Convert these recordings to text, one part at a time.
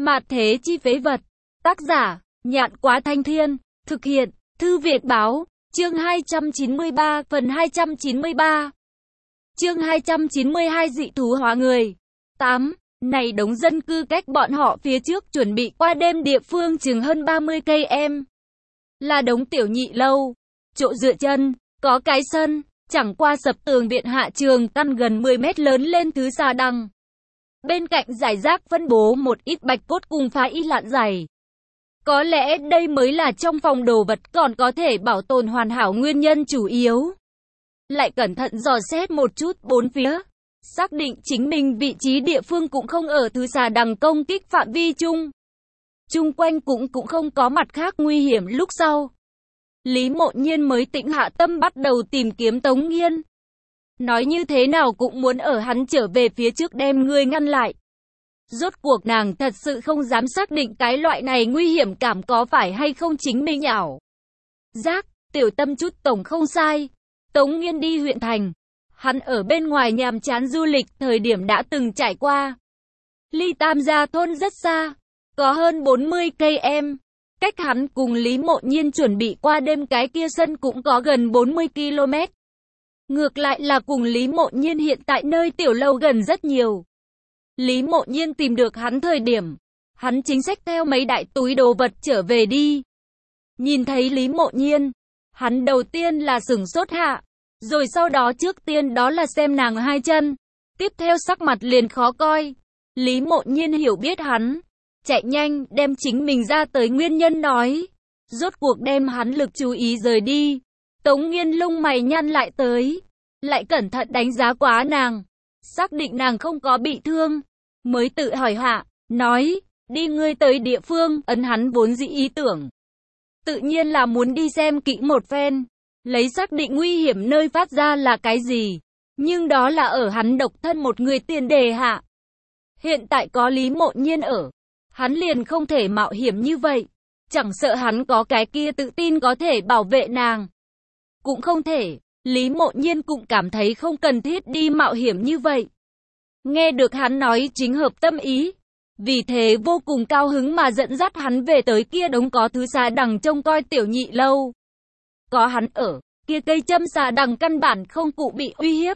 Mạt thế chi phế vật. Tác giả, Nhạn Quá Thanh Thiên. Thực hiện, Thư Việt Báo. Chương 293, phần 293. Chương 292 dị thú hóa người. 8. Này đống dân cư cách bọn họ phía trước chuẩn bị qua đêm địa phương chừng hơn 30 cây em. Là đống tiểu nhị lâu. Chỗ dựa chân, có cái sân, chẳng qua sập tường viện hạ trường căn gần 10 mét lớn lên thứ xà đằng. Bên cạnh giải rác phân bố một ít bạch cốt cùng phá y lạn dày. Có lẽ đây mới là trong phòng đồ vật còn có thể bảo tồn hoàn hảo nguyên nhân chủ yếu. Lại cẩn thận dò xét một chút bốn phía, xác định chính mình vị trí địa phương cũng không ở thứ xà đằng công kích phạm vi chung. Chung quanh cũng không có mặt khác nguy hiểm lúc sau. Lý Mộ Nhiên mới tĩnh hạ tâm bắt đầu tìm kiếm Tống Nghiên. Nói như thế nào cũng muốn ở hắn trở về phía trước đem người ngăn lại. Rốt cuộc nàng thật sự không dám xác định cái loại này nguy hiểm cảm có phải hay không chính mình ảo giác, tiểu tâm chút tổng không sai. Tống Nghiên đi huyện thành. Hắn ở bên ngoài nhàm chán du lịch thời điểm đã từng trải qua. Ly Tam Gia thôn rất xa, có hơn 40 cây em. Cách hắn cùng Lý Mộ Nhiên chuẩn bị qua đêm cái kia sân cũng có gần 40 km. Ngược lại là cùng Lý Mộ Nhiên hiện tại nơi tiểu lâu gần rất nhiều. Lý Mộ Nhiên tìm được hắn thời điểm, hắn chính xách theo mấy đại túi đồ vật trở về đi. Nhìn thấy Lý Mộ Nhiên, hắn đầu tiên là sửng sốt hạ, rồi sau đó trước tiên đó là xem nàng hai chân, tiếp theo sắc mặt liền khó coi. Lý Mộ Nhiên hiểu biết hắn, chạy nhanh đem chính mình ra tới nguyên nhân nói, rốt cuộc đem hắn lực chú ý rời đi. Tống Nghiên lông mày nhăn lại tới, lại cẩn thận đánh giá quá nàng, xác định nàng không có bị thương, mới tự hỏi hạ, nói, đi ngươi tới địa phương, ấn hắn vốn dĩ ý tưởng. Tự nhiên là muốn đi xem kỹ một phen, lấy xác định nguy hiểm nơi phát ra là cái gì, nhưng đó là ở hắn độc thân một người tiền đề hạ. Hiện tại có Lý Mộ Nhiên ở, hắn liền không thể mạo hiểm như vậy, chẳng sợ hắn có cái kia tự tin có thể bảo vệ nàng. Cũng không thể, Lý Mộ Nhiên cũng cảm thấy không cần thiết đi mạo hiểm như vậy. Nghe được hắn nói chính hợp tâm ý, vì thế vô cùng cao hứng mà dẫn dắt hắn về tới kia đống có thứ xà đằng trông coi tiểu nhị lâu. Có hắn ở, kia cây châm xà đằng căn bản không cụ bị uy hiếp.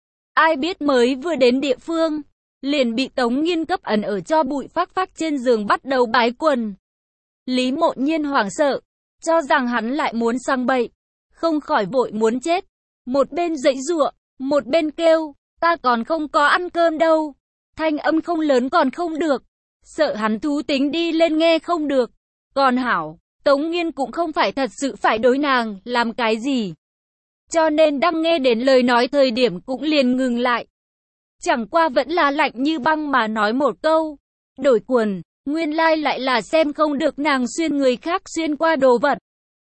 Ai biết mới vừa đến địa phương, liền bị Tống Nghiên cấp ẩn ở cho bụi phác trên giường bắt đầu bái quần. Lý Mộ Nhiên hoảng sợ, cho rằng hắn lại muốn sang bậy, không khỏi vội muốn chết. Một bên giãy giụa, một bên kêu, ta còn không có ăn cơm đâu. Thanh âm không lớn còn không được, sợ hắn thú tính đi lên nghe không được. Còn hảo, Tống Nghiên cũng không phải thật sự phải đối nàng làm cái gì, cho nên đang nghe đến lời nói thời điểm cũng liền ngừng lại. Chẳng qua vẫn là lạnh như băng mà nói một câu, đổi quần, nguyên lai lại là xem không được nàng xuyên người khác xuyên qua đồ vật.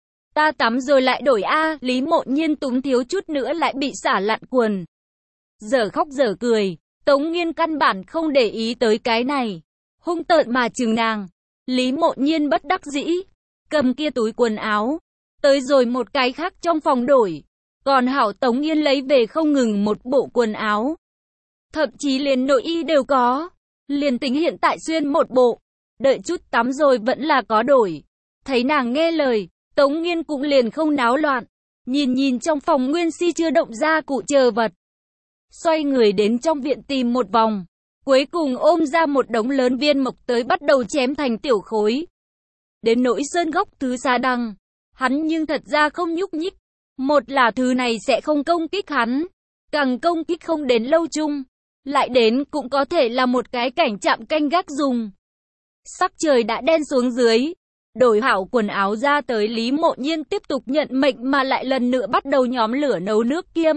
Ta tắm rồi lại đổi a. Lý Mộ Nhiên túng thiếu chút nữa lại bị xả lặn quần. Giờ khóc giờ cười, Tống Nghiên căn bản không để ý tới cái này, hung tợn mà trừng nàng. Lý Mộ Nhiên bất đắc dĩ, cầm kia túi quần áo, tới rồi một cái khác trong phòng đổi. Còn hảo Tống Nghiên lấy về không ngừng một bộ quần áo, thậm chí liền nội y đều có, liền tính hiện tại xuyên một bộ, đợi chút tắm rồi vẫn là có đổi. Thấy nàng nghe lời, Tống Nghiên cũng liền không náo loạn, nhìn trong phòng nguyên si chưa động ra cụ chờ vật. Xoay người đến trong viện tìm một vòng, cuối cùng ôm ra một đống lớn viên mộc tới bắt đầu chém thành tiểu khối. Đến nỗi sơn gốc thứ xà đằng, hắn nhưng thật ra không nhúc nhích. Một là thứ này sẽ không công kích hắn, càng công kích không đến lâu chung, lại đến cũng có thể là một cái cảnh trạm canh gác dùng. Sắc trời đã đen xuống dưới, đổi hảo quần áo ra tới Lý Mộ Nhiên tiếp tục nhận mệnh mà lại lần nữa bắt đầu nhóm lửa nấu nước kiêm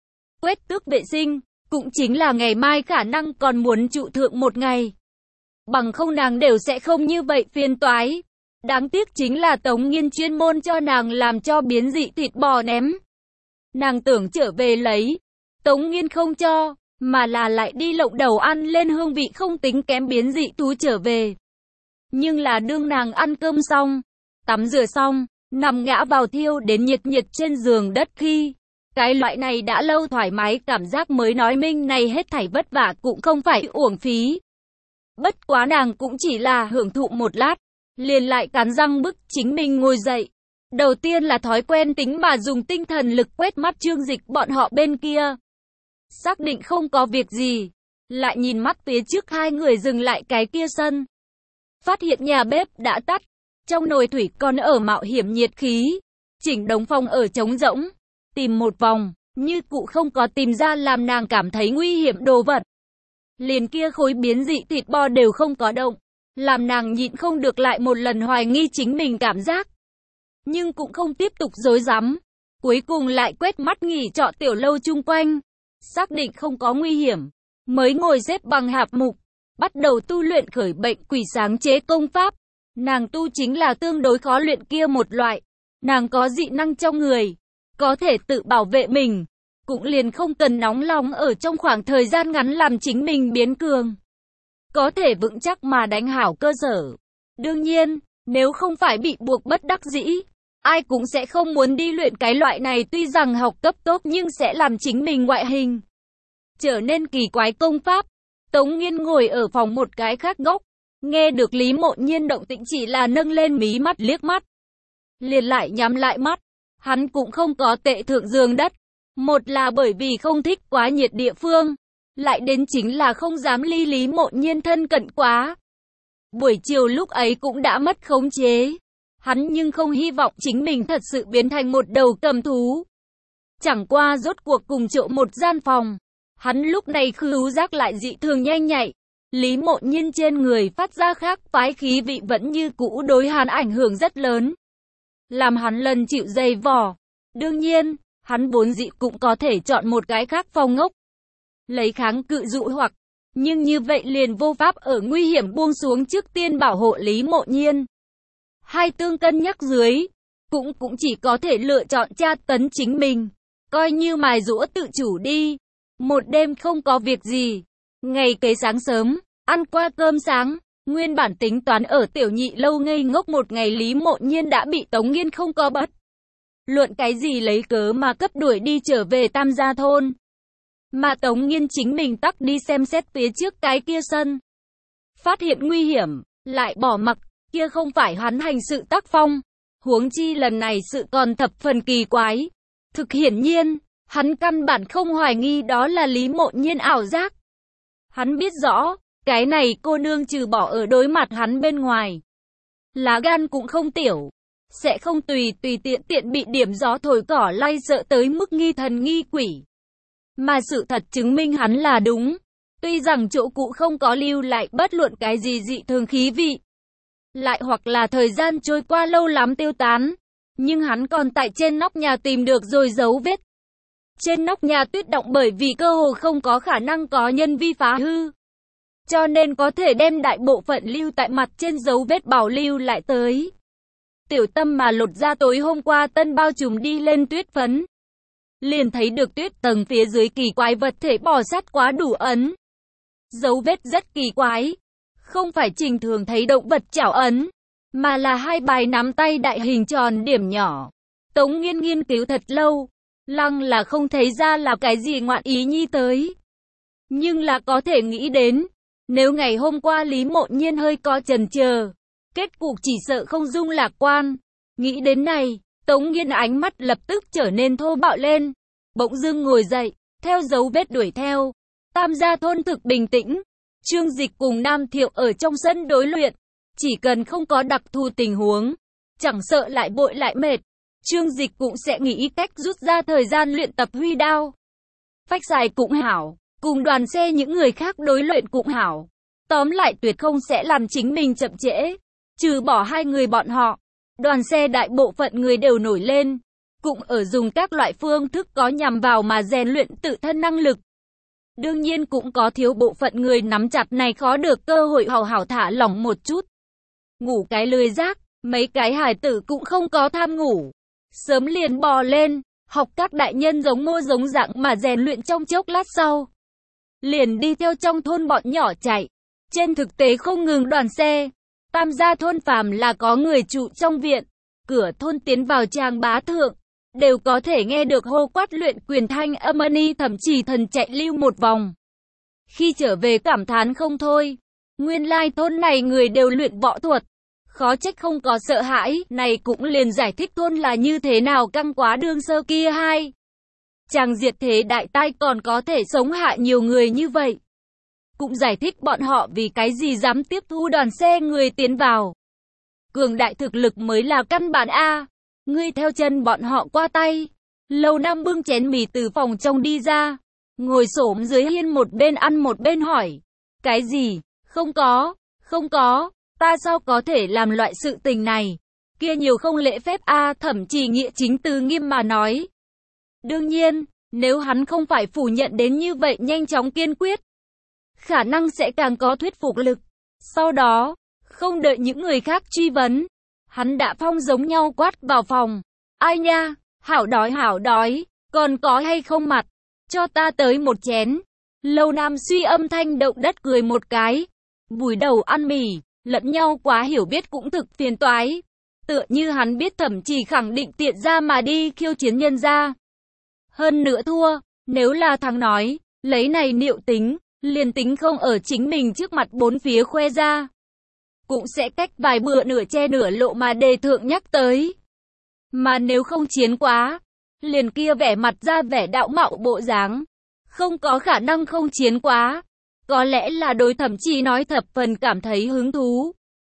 quét tước vệ sinh, cũng chính là ngày mai khả năng còn muốn trụ thượng một ngày. Bằng không nàng đều sẽ không như vậy phiền toái. Đáng tiếc chính là Tống Nghiên chuyên môn cho nàng làm cho biến dị thịt bò ném. Nàng tưởng trở về lấy, Tống Nghiên không cho, mà là lại đi lộng đầu ăn lên hương vị không tính kém biến dị thú trở về. Nhưng là đương nàng ăn cơm xong, tắm rửa xong, nằm ngã vào thiêu đến nhiệt trên giường đất khi, cái loại này đã lâu thoải mái cảm giác mới nói minh này hết thảy vất vả cũng không phải uổng phí. Bất quá nàng cũng chỉ là hưởng thụ một lát, liền lại cắn răng bức chính mình ngồi dậy. Đầu tiên là thói quen tính mà dùng tinh thần lực quét mắt Trương Dịch bọn họ bên kia. Xác định không có việc gì, lại nhìn mắt phía trước hai người dừng lại cái kia sân. Phát hiện nhà bếp đã tắt, trong nồi thủy còn ở mạo hiểm nhiệt khí. Chỉnh đống phòng ở trống rỗng, tìm một vòng, như cụ không có tìm ra làm nàng cảm thấy nguy hiểm đồ vật. Liền kia khối biến dị thịt bò đều không có động, làm nàng nhịn không được lại một lần hoài nghi chính mình cảm giác. Nhưng cũng không tiếp tục dối rắm, cuối cùng lại quét mắt nghỉ trọ tiểu lâu chung quanh, xác định không có nguy hiểm, mới ngồi xếp bằng hạp mục, bắt đầu tu luyện khởi bệnh quỷ sáng chế công pháp. Nàng tu chính là tương đối khó luyện kia một loại, nàng có dị năng trong người, có thể tự bảo vệ mình, cũng liền không cần nóng lòng ở trong khoảng thời gian ngắn làm chính mình biến cường. Có thể vững chắc mà đánh hảo cơ sở. Đương nhiên, nếu không phải bị buộc bất đắc dĩ, ai cũng sẽ không muốn đi luyện cái loại này, tuy rằng học cấp tốt nhưng sẽ làm chính mình ngoại hình trở nên kỳ quái công pháp. Tống Nghiên ngồi ở phòng một cái khác góc, nghe được Lý Mộ Nhiên động tĩnh chỉ là nâng lên mí mắt liếc mắt, liền lại nhắm lại mắt. Hắn cũng không có tệ thượng giường đất, một là bởi vì không thích quá nhiệt địa phương, lại đến chính là không dám ly Lý Mộ Nhiên thân cận quá. Buổi chiều lúc ấy cũng đã mất khống chế, hắn nhưng không hy vọng chính mình thật sự biến thành một đầu cầm thú. Chẳng qua rốt cuộc cùng trộm một gian phòng, hắn lúc này khứu giác lại dị thường nhanh nhạy. Lý Mộ Nhiên trên người phát ra khác phái khí vị vẫn như cũ đối hắn ảnh hưởng rất lớn, làm hắn lần chịu dày vò. Đương nhiên, hắn vốn dĩ cũng có thể chọn một cái khác phòng ngốc, lấy kháng cự dụ hoặc, nhưng như vậy liền vô pháp ở nguy hiểm buông xuống trước tiên bảo hộ Lý Mộ Nhiên. Hai tương cân nhắc dưới, cũng chỉ có thể lựa chọn tra tấn chính mình, coi như mài giũa tự chủ đi. Một đêm không có việc gì, ngày kế sáng sớm, ăn qua cơm sáng, nguyên bản tính toán ở tiểu nhị lâu ngây ngốc một ngày Lý Mộ Nhiên đã bị Tống Nghiên không có bất luận cái gì lấy cớ mà cấp đuổi đi trở về Tam Gia thôn. Mà Tống Nghiên chính mình tắc đi xem xét phía trước cái kia sân. Phát hiện nguy hiểm, lại bỏ mặc, kia không phải hắn hành sự tác phong. Huống chi lần này sự còn thập phần kỳ quái. Thực hiển nhiên, hắn căn bản không hoài nghi đó là Lý Mộ Nhiên ảo giác. Hắn biết rõ, cái này cô nương trừ bỏ ở đối mặt hắn bên ngoài, lá gan cũng không tiểu, sẽ không tùy tiện bị điểm gió thổi cỏ lay sợ tới mức nghi thần nghi quỷ. Mà sự thật chứng minh hắn là đúng. Tuy rằng chỗ cũ không có lưu lại bất luận cái gì dị thường khí vị, lại hoặc là thời gian trôi qua lâu lắm tiêu tán, nhưng hắn còn tại trên nóc nhà tìm được rồi dấu vết. Trên nóc nhà tuyết động bởi vì cơ hồ không có khả năng có nhân vi phá hư, cho nên có thể đem đại bộ phận lưu tại mặt trên dấu vết bảo lưu lại tới. Tiểu Tâm mà lột ra tối hôm qua tân bao trùm đi lên tuyết phấn, liền thấy được tuyết tầng phía dưới kỳ quái vật thể bò sát quá đủ ấn. Dấu vết rất kỳ quái, không phải trình thường thấy động vật chảo ấn, mà là hai bài nắm tay đại hình tròn điểm nhỏ. Tống Nghiên nghiên cứu thật lâu, lăng là không thấy ra là cái gì ngoạn ý nhi tới. Nhưng là có thể nghĩ đến, nếu ngày hôm qua Lý Mộ Nhiên hơi có chần chờ, kết cục chỉ sợ không dung lạc quan. Nghĩ đến này, Tống Nghiên ánh mắt lập tức trở nên thô bạo lên, bỗng dưng ngồi dậy, theo dấu vết đuổi theo. Tam Gia thôn thực bình tĩnh, Trương Dịch cùng Nam Thiệu ở trong sân đối luyện, chỉ cần không có đặc thù tình huống, chẳng sợ lại bội lại mệt, Trương Dịch cũng sẽ nghĩ cách rút ra thời gian luyện tập huy đao. Phách dài cũng hảo, cùng đoàn xe những người khác đối luyện cũng hảo. Tóm lại tuyệt không sẽ làm chính mình chậm trễ. Trừ bỏ hai người bọn họ, đoàn xe đại bộ phận người đều nổi lên, cũng ở dùng các loại phương thức có nhằm vào mà rèn luyện tự thân năng lực. Đương nhiên cũng có thiếu bộ phận người nắm chặt này khó được cơ hội hào hảo thả lỏng một chút. Ngủ cái lười giác, mấy cái hài tử cũng không có tham ngủ. Sớm liền bò lên, học các đại nhân giống mô giống dạng mà rèn luyện trong chốc lát sau. Liền đi theo trong thôn bọn nhỏ chạy. Trên thực tế không ngừng đoàn xe, Tam Gia thôn phàm là có người trụ trong viện, cửa thôn tiến vào tràng bá thượng, đều có thể nghe được hô quát luyện quyền thanh âm thậm chí thần chạy lưu một vòng. Khi trở về cảm thán không thôi, Nguyên lai thôn này người đều luyện võ thuật. Khó trách không có sợ hãi, này cũng liền giải thích thôn là như thế nào căng quá đương sơ kia hai. Chàng diệt thế đại tai còn có thể sống hạ nhiều người như vậy. Cũng giải thích bọn họ vì cái gì dám tiếp thu đoàn xe người tiến vào. Cường đại thực lực mới là căn bản A. Ngươi theo chân bọn họ qua tay. Lầu Năm bưng chén mì từ phòng trong đi ra. Ngồi xổm dưới hiên một bên ăn một bên hỏi. Cái gì? Không có. Ta sao có thể làm loại sự tình này? Kia nhiều không lễ phép A. Thẩm Trì Nghĩa chính từ nghiêm mà nói. Đương nhiên, nếu hắn không phải phủ nhận đến như vậy nhanh chóng kiên quyết, khả năng sẽ càng có thuyết phục lực. Sau đó, không đợi những người khác truy vấn, hắn đã phong giống nhau quát vào phòng. Ai nha, hảo đói, còn có hay không mặt? Cho ta tới một chén. Lầu Nam suy âm thanh động đất cười một cái. Vùi đầu ăn mì, lẫn nhau quá hiểu biết cũng thực phiền toái. Tựa như hắn biết Thẩm Trì khẳng định tiện ra mà đi khiêu chiến nhân ra. Hơn nữa thua, nếu là thắng nói, lấy này liệu tính, liền tính không ở chính mình trước mặt bốn phía khoe ra. Cũng sẽ cách vài bữa nửa che nửa lộ mà đề thượng nhắc tới. Mà nếu không chiến quá, liền kia vẻ mặt ra vẻ đạo mạo bộ dáng. Không có khả năng không chiến quá. Có lẽ là đối Thẩm Trì nói thập phần cảm thấy hứng thú.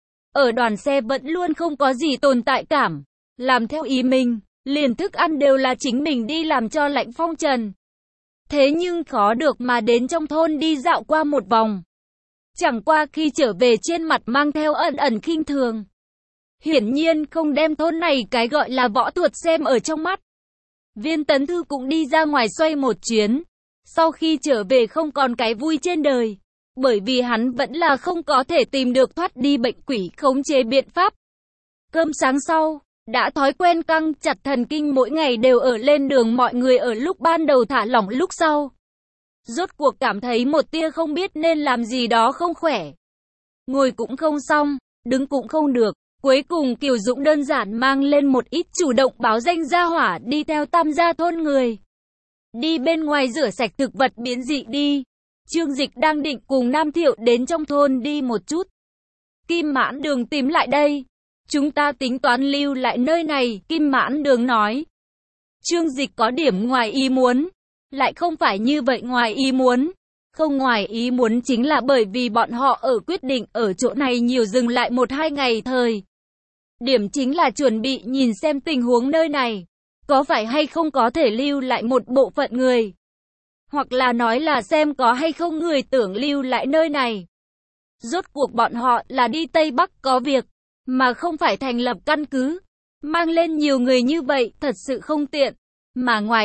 Ở đoàn xe vẫn luôn không có gì tồn tại cảm. Làm theo ý mình, liền thức ăn đều là chính mình đi làm cho lạnh phong trần. Thế nhưng khó được mà đến trong thôn đi dạo qua một vòng. Chẳng qua khi trở về trên mặt mang theo ẩn ẩn khinh thường. Hiển nhiên không đem thôn này cái gọi là võ thuật xem ở trong mắt. Viên Tấn Thư cũng đi ra ngoài xoay một chuyến. Sau khi trở về không còn cái vui trên đời. Bởi vì hắn vẫn là không có thể tìm được thoát đi bệnh quỷ khống chế biện pháp. Cơm sáng sau, đã thói quen căng chặt thần kinh mỗi ngày đều ở lên đường, mọi người ở lúc ban đầu thả lỏng lúc sau. Rốt cuộc cảm thấy một tia không biết nên làm gì đó không khỏe. Ngồi cũng không xong, đứng cũng không được. Cuối cùng Kiều Dũng đơn giản mang lên một ít chủ động báo danh gia hỏa đi theo Tam gia thôn người. Đi bên ngoài rửa sạch thực vật biến dị đi. Trương Dịch đang định cùng Nam Thiệu đến trong thôn đi một chút. Kim Mãn Đường tìm lại đây. Chúng ta tính toán lưu lại nơi này, Kim Mãn Đường nói. Trương Dịch có điểm ngoài ý muốn. Lại không phải như vậy ngoài ý muốn. Không ngoài ý muốn chính là bởi vì bọn họ ở quyết định ở chỗ này nhiều dừng lại 1-2 ngày thời. Điểm chính là chuẩn bị nhìn xem tình huống nơi này. Có phải hay không có thể lưu lại một bộ phận người. Hoặc là nói là xem có hay không người tưởng lưu lại nơi này. Rốt cuộc bọn họ là đi Tây Bắc có việc, mà không phải thành lập căn cứ. Mang lên nhiều người như vậy thật sự không tiện. Mà ngoài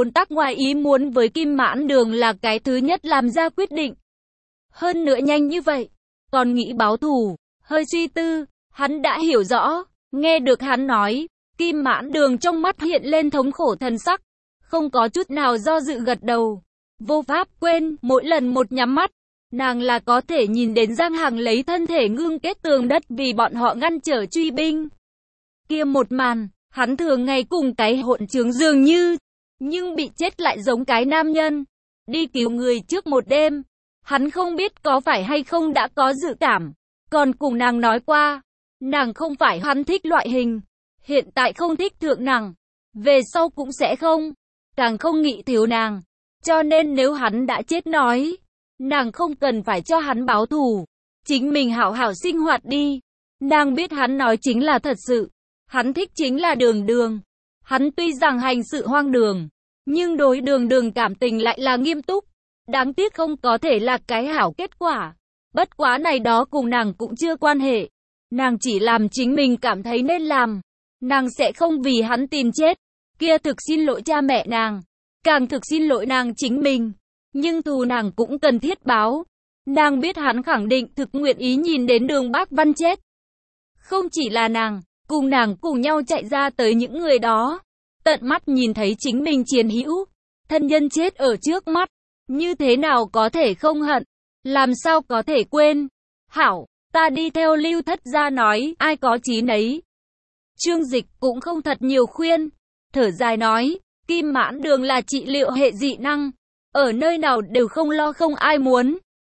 ý muốn với Kim Mãn Đường là cái thứ nhất làm ra quyết định. Hơn nữa nhanh như vậy, còn nghĩ báo thù, hơi suy tư, hắn đã hiểu rõ. Nghe được hắn nói, Kim Mãn Đường trong mắt hiện lên thống khổ thần sắc. Không có chút nào do dự gật đầu. Vô pháp quên, mỗi lần một nhắm mắt, nàng là có thể nhìn đến Giang Hằng lấy thân thể ngưng kết tường đất vì bọn họ ngăn trở truy binh. Kia một màn, hắn thường ngày cùng cái hỗn trướng dường như, nhưng bị chết lại giống cái nam nhân. Đi cứu người trước một đêm, hắn không biết có phải hay không đã có dự cảm, còn cùng nàng nói qua, nàng không phải hắn thích loại hình, hiện tại không thích thượng nàng, về sau cũng sẽ không, càng không nghĩ thiếu nàng. Cho nên nếu hắn đã chết nói, nàng không cần phải cho hắn báo thù, chính mình hảo hảo sinh hoạt đi. Nàng biết hắn nói chính là thật sự, hắn thích chính là Đường Đường. Hắn tuy rằng hành sự hoang đường, nhưng đối Đường Đường cảm tình lại là nghiêm túc. Đáng tiếc không có thể là cái hảo kết quả. Bất quá này đó cùng nàng cũng chưa quan hệ. Nàng chỉ làm chính mình cảm thấy nên làm. Nàng sẽ không vì hắn tìm chết. Kia thực xin lỗi cha mẹ nàng, càng thực xin lỗi nàng chính mình. Nhưng thù nàng cũng cần thiết báo. Nàng biết hắn khẳng định thực nguyện ý nhìn đến Đường Bác Văn chết. Không chỉ là nàng, cùng nàng cùng nhau chạy ra tới những người đó. Tận mắt nhìn thấy chính mình chiến hữu, thân nhân chết ở trước mắt. Như thế nào có thể không hận? Làm sao có thể quên? Hảo, ta đi theo Lưu Thất gia nói, ai có chí nấy. Trương Dịch cũng không thật nhiều khuyên. Thở dài nói, Kim Mãn Đường là trị liệu hệ dị năng. Ở nơi nào đều không lo không ai muốn.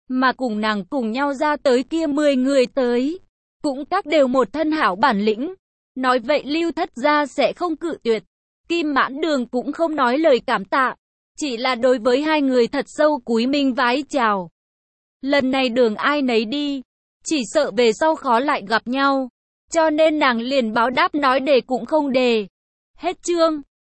mà cùng nàng cùng nhau ra tới kia 10 người tới, cũng các đều một thân hảo bản lĩnh. Nói vậy Lưu Thất gia sẽ không cự tuyệt. Kim Mãn Đường cũng không nói lời cảm tạ, chỉ là đối với hai người thật sâu cúi mình vái chào. Lần này đường ai nấy đi, chỉ sợ về sau khó lại gặp nhau, cho nên nàng liền báo đáp nói đề cũng không đề. Hết chương.